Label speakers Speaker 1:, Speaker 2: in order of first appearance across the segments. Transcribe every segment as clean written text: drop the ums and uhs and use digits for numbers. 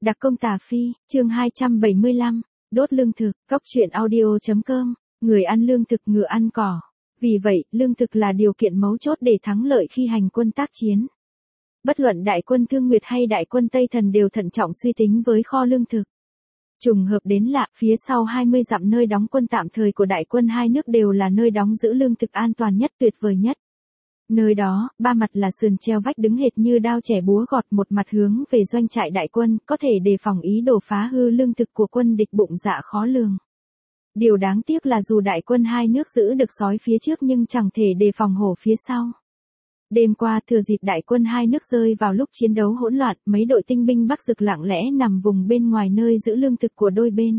Speaker 1: Đặc công Tà Phi, chương 275, đốt lương thực, cóc truyện audio.com, người ăn lương thực ngựa ăn cỏ. Vì vậy, lương thực là điều kiện mấu chốt để thắng lợi khi hành quân tác chiến. Bất luận đại quân Thương Nguyệt hay đại quân Tây Thần đều thận trọng suy tính với kho lương thực. Trùng hợp đến lạ, phía sau 20 dặm nơi đóng quân tạm thời của đại quân hai nước đều là nơi đóng giữ lương thực an toàn nhất, tuyệt vời nhất. Nơi đó, ba mặt là sườn treo vách đứng hệt như đao chẻ búa gọt, một mặt hướng về doanh trại đại quân, có thể đề phòng ý đồ phá hư lương thực của quân địch bụng dạ khó lường. Điều đáng tiếc là dù đại quân hai nước giữ được sói phía trước nhưng chẳng thể đề phòng hổ phía sau. Đêm qua thừa dịp đại quân hai nước rơi vào lúc chiến đấu hỗn loạn, mấy đội tinh binh Bắc Dực lặng lẽ nằm vùng bên ngoài nơi giữ lương thực của đôi bên.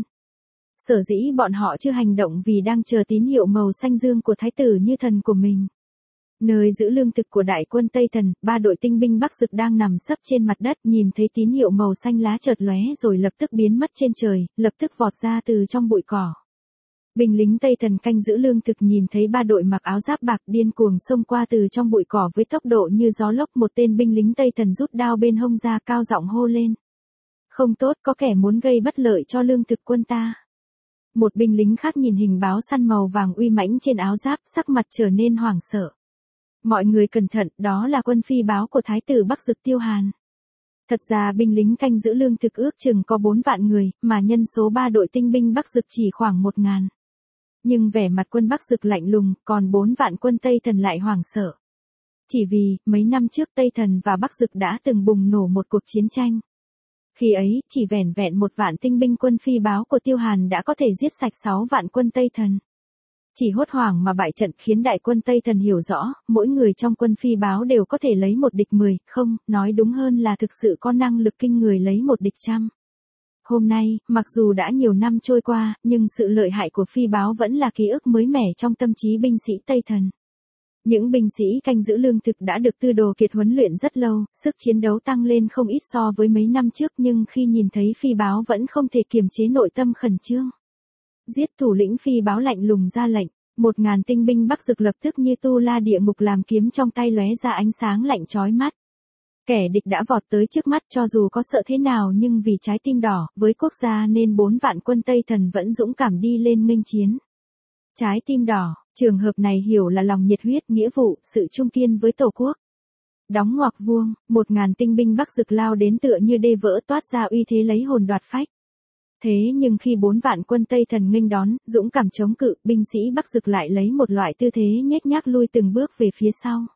Speaker 1: Sở dĩ bọn họ chưa hành động vì đang chờ tín hiệu màu xanh dương của thái tử Như Thần của mình. Nơi giữ lương thực của đại quân Tây Thần, ba đội tinh binh Bắc Dực đang nằm sấp trên mặt đất, nhìn thấy tín hiệu màu xanh lá chợt lóe rồi lập tức biến mất trên trời, lập tức vọt ra từ trong bụi cỏ. Binh lính Tây Thần canh giữ lương thực nhìn thấy ba đội mặc áo giáp bạc điên cuồng xông qua từ trong bụi cỏ với tốc độ như gió lốc. Một tên binh lính Tây Thần rút đao bên hông ra, cao giọng hô lên: "Không tốt, có kẻ muốn gây bất lợi cho lương thực quân ta." Một binh lính khác nhìn hình báo săn màu vàng uy mãnh trên áo giáp, sắc mặt trở nên hoảng sợ. "Mọi người cẩn thận, đó là quân phi báo của thái tử Bắc Dực Tiêu Hàn." Thật ra binh lính canh giữ lương thực ước chừng có 4 vạn người, mà nhân số 3 đội tinh binh Bắc Dực chỉ khoảng 1.000. Nhưng vẻ mặt quân Bắc Dực lạnh lùng, còn 4 vạn quân Tây Thần lại hoảng sợ. Chỉ vì, mấy năm trước Tây Thần và Bắc Dực đã từng bùng nổ một cuộc chiến tranh. Khi ấy, chỉ vẻn vẹn 1 vạn tinh binh quân phi báo của Tiêu Hàn đã có thể giết sạch 6 vạn quân Tây Thần. Chỉ hốt hoảng mà bại trận khiến đại quân Tây Thần hiểu rõ, mỗi người trong quân phi báo đều có thể lấy một địch 10, không, nói đúng hơn là thực sự có năng lực kinh người lấy một địch 100. Hôm nay, mặc dù đã nhiều năm trôi qua, nhưng sự lợi hại của phi báo vẫn là ký ức mới mẻ trong tâm trí binh sĩ Tây Thần. Những binh sĩ canh giữ lương thực đã được Tư Đồ Kiệt huấn luyện rất lâu, sức chiến đấu tăng lên không ít so với mấy năm trước, nhưng khi nhìn thấy phi báo vẫn không thể kiềm chế nội tâm khẩn trương. Giết! Thủ lĩnh phi báo lạnh lùng ra lệnh, 1.000 tinh binh Bắc Dực lập tức như tu la địa ngục, làm kiếm trong tay lóe ra ánh sáng lạnh chói mắt. Kẻ địch đã vọt tới trước mắt, cho dù có sợ thế nào nhưng vì trái tim đỏ với quốc gia nên 4 vạn quân Tây Thần vẫn dũng cảm đi lên nghênh chiến. Trái tim đỏ, trường hợp này hiểu là lòng nhiệt huyết, nghĩa vụ, sự trung kiên với Tổ quốc. Đóng ngoặc vuông, 1.000 tinh binh Bắc Dực lao đến tựa như đê vỡ, toát ra uy thế lấy hồn đoạt phách. Thế nhưng khi 4 vạn quân Tây Thần nghênh đón, dũng cảm chống cự, binh sĩ Bắc Dực lại lấy một loại tư thế nhếch nhác lui từng bước về phía sau.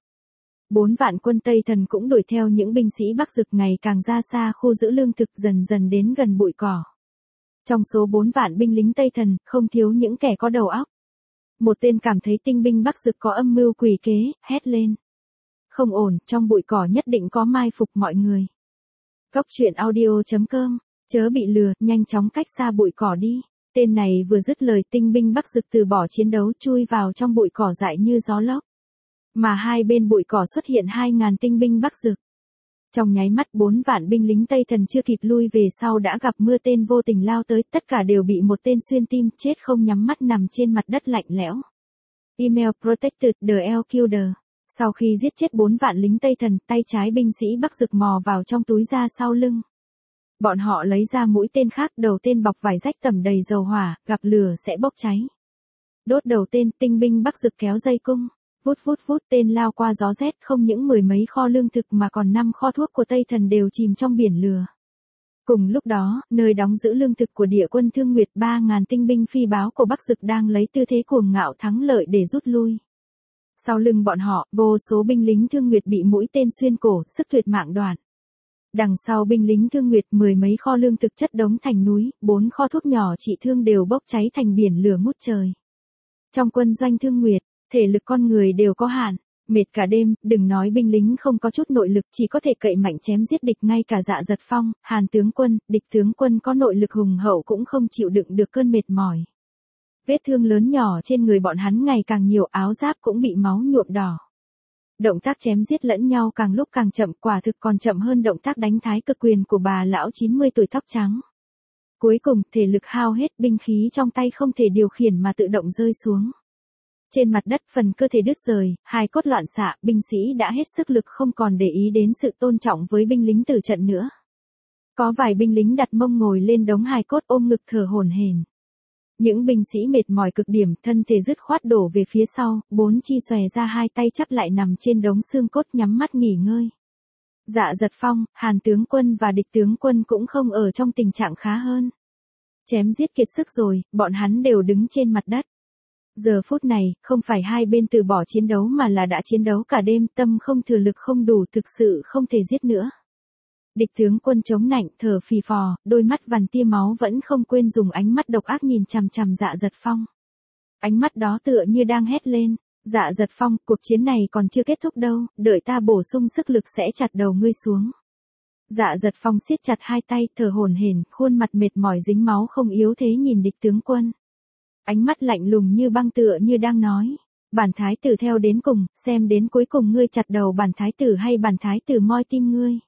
Speaker 1: 4 vạn quân Tây Thần cũng đuổi theo những binh sĩ Bắc Dực ngày càng ra xa khu giữ lương thực, dần dần đến gần bụi cỏ. Trong số 4 vạn binh lính Tây Thần, không thiếu những kẻ có đầu óc. Một tên cảm thấy tinh binh Bắc Dực có âm mưu quỷ kế, hét lên: "Không ổn, trong bụi cỏ nhất định có mai phục mọi người." Cóc truyện audio.com, chớ bị lừa, nhanh chóng cách xa bụi cỏ đi. Tên này vừa dứt lời, tinh binh Bắc Dực từ bỏ chiến đấu chui vào trong bụi cỏ dại như gió lốc. Mà hai bên bụi cỏ xuất hiện 2.000 tinh binh Bắc Dực. Trong nháy mắt 4 vạn binh lính Tây Thần chưa kịp lui về sau đã gặp mưa tên vô tình lao tới, tất cả đều bị một tên xuyên tim, chết không nhắm mắt nằm trên mặt đất lạnh lẽo. Email protected the L killer. Sau khi giết chết 4 vạn lính Tây Thần, tay trái binh sĩ Bắc Dực mò vào trong túi ra sau lưng. Bọn họ lấy ra mũi tên khác, đầu tên bọc vải rách tẩm đầy dầu hỏa, gặp lửa sẽ bốc cháy. Đốt đầu tên, tinh binh Bắc Dực kéo dây cung. Vút vút vút, tên lao qua gió rét, không những 10 mấy kho lương thực mà còn 5 kho thuốc của Tây Thần đều chìm trong biển lửa. Cùng lúc đó, nơi đóng giữ lương thực của địa quân Thương Nguyệt, 3.000 tinh binh phi báo của Bắc Dực đang lấy tư thế cuồng ngạo thắng lợi để rút lui. Sau lưng bọn họ, vô số binh lính Thương Nguyệt bị mũi tên xuyên cổ, sức tuyệt mạng đoạn. Đằng sau binh lính Thương Nguyệt, 10 mấy kho lương thực chất đống thành núi, 4 kho thuốc nhỏ trị thương đều bốc cháy thành biển lửa ngút trời. Trong quân doanh Thương Nguyệt, thể lực con người đều có hạn, mệt cả đêm, đừng nói binh lính không có chút nội lực, chỉ có thể cậy mạnh chém giết địch, ngay cả Dạ Giật Phong, Hàn tướng quân, địch tướng quân có nội lực hùng hậu cũng không chịu đựng được cơn mệt mỏi. Vết thương lớn nhỏ trên người bọn hắn ngày càng nhiều, áo giáp cũng bị máu nhuộm đỏ. Động tác chém giết lẫn nhau càng lúc càng chậm, quả thực còn chậm hơn động tác đánh thái cực quyền của bà lão 90 tuổi tóc trắng. Cuối cùng, thể lực hao hết, binh khí trong tay không thể điều khiển mà tự động rơi xuống. Trên mặt đất phần cơ thể đứt rời, hài cốt loạn xạ, binh sĩ đã hết sức lực không còn để ý đến sự tôn trọng với binh lính tử trận nữa. Có vài binh lính đặt mông ngồi lên đống hài cốt ôm ngực thở hổn hển. Những binh sĩ mệt mỏi cực điểm, thân thể dứt khoát đổ về phía sau, bốn chi xòe ra hai tay chắp lại nằm trên đống xương cốt nhắm mắt nghỉ ngơi. Dạ Dật Phong, Hàn tướng quân và Địch tướng quân cũng không ở trong tình trạng khá hơn. Chém giết kiệt sức rồi, bọn hắn đều đứng trên mặt đất. Giờ phút này, không phải hai bên từ bỏ chiến đấu mà là đã chiến đấu cả đêm, tâm không thừa lực không đủ, thực sự không thể giết nữa. Địch tướng quân chống nạnh, thở phì phò, đôi mắt vằn tia máu vẫn không quên dùng ánh mắt độc ác nhìn chằm chằm Dạ Dật Phong. Ánh mắt đó tựa như đang hét lên, Dạ Dật Phong, cuộc chiến này còn chưa kết thúc đâu, đợi ta bổ sung sức lực sẽ chặt đầu ngươi xuống. Dạ Dật Phong siết chặt hai tay, thở hổn hển, khuôn mặt mệt mỏi dính máu không yếu thế nhìn địch tướng quân. Ánh mắt lạnh lùng như băng tựa như đang nói, bản thái tử theo đến cùng, xem đến cuối cùng ngươi chặt đầu bản thái tử hay bản thái tử moi tim ngươi.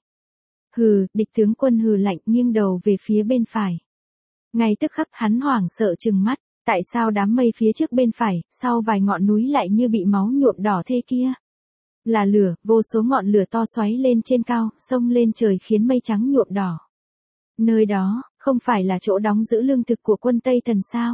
Speaker 1: Hừ, địch tướng quân hừ lạnh nghiêng đầu về phía bên phải. Ngay tức khắc hắn hoảng sợ trừng mắt, tại sao đám mây phía trước bên phải, sau vài ngọn núi lại như bị máu nhuộm đỏ thế kia? Là lửa, vô số ngọn lửa to xoáy lên trên cao, xông lên trời khiến mây trắng nhuộm đỏ. Nơi đó, không phải là chỗ đóng giữ lương thực của quân Tây Thần sao?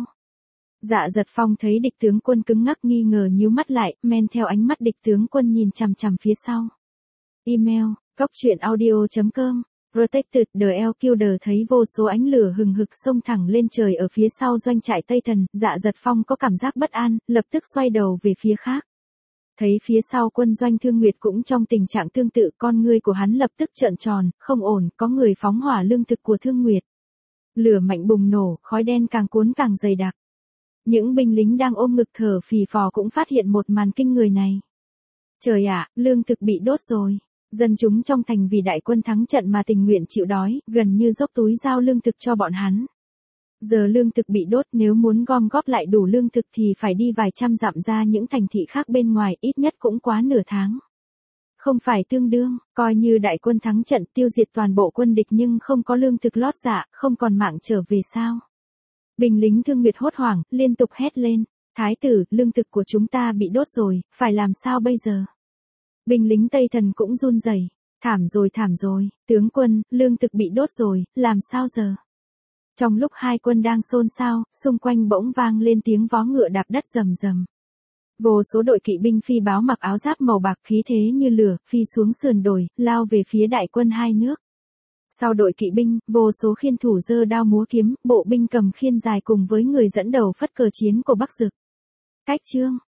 Speaker 1: Dạ Dật Phong thấy địch tướng quân cứng ngắc nghi ngờ nhíu mắt lại, men theo ánh mắt địch tướng quân nhìn chằm chằm phía sau. Email, goctruyện.audio.com, Protected the Elder thấy vô số ánh lửa hừng hực xông thẳng lên trời ở phía sau doanh trại Tây Thần, Dạ Dật Phong có cảm giác bất an, lập tức xoay đầu về phía khác. Thấy phía sau quân doanh Thương Nguyệt cũng trong tình trạng tương tự, con ngươi của hắn lập tức trợn tròn, không ổn, có người phóng hỏa lương thực của Thương Nguyệt. Lửa mạnh bùng nổ, khói đen càng cuốn càng dày đặc. Những binh lính đang ôm ngực thở phì phò cũng phát hiện một màn kinh người này. Trời ạ, lương thực bị đốt rồi. Dân chúng trong thành vì đại quân thắng trận mà tình nguyện chịu đói, gần như dốc túi giao lương thực cho bọn hắn. Giờ lương thực bị đốt, nếu muốn gom góp lại đủ lương thực thì phải đi vài trăm dặm ra những thành thị khác bên ngoài, ít nhất cũng quá nửa tháng. Không phải tương đương, coi như đại quân thắng trận tiêu diệt toàn bộ quân địch nhưng không có lương thực lót dạ, không còn mạng trở về sao? Binh lính Thương Nguyệt hốt hoảng, liên tục hét lên, thái tử, lương thực của chúng ta bị đốt rồi, phải làm sao bây giờ? Binh lính Tây Thần cũng run rẩy, thảm rồi, tướng quân, lương thực bị đốt rồi, làm sao giờ? Trong lúc hai quân đang xôn xao, xung quanh bỗng vang lên tiếng vó ngựa đạp đất rầm rầm. Vô số đội kỵ binh phi báo mặc áo giáp màu bạc khí thế như lửa, phi xuống sườn đồi, lao về phía đại quân hai nước. Sau đội kỵ binh, vô số khiên thủ giơ đao múa kiếm, bộ binh cầm khiên dài cùng với người dẫn đầu phất cờ chiến của Bắc Dực. Cách chương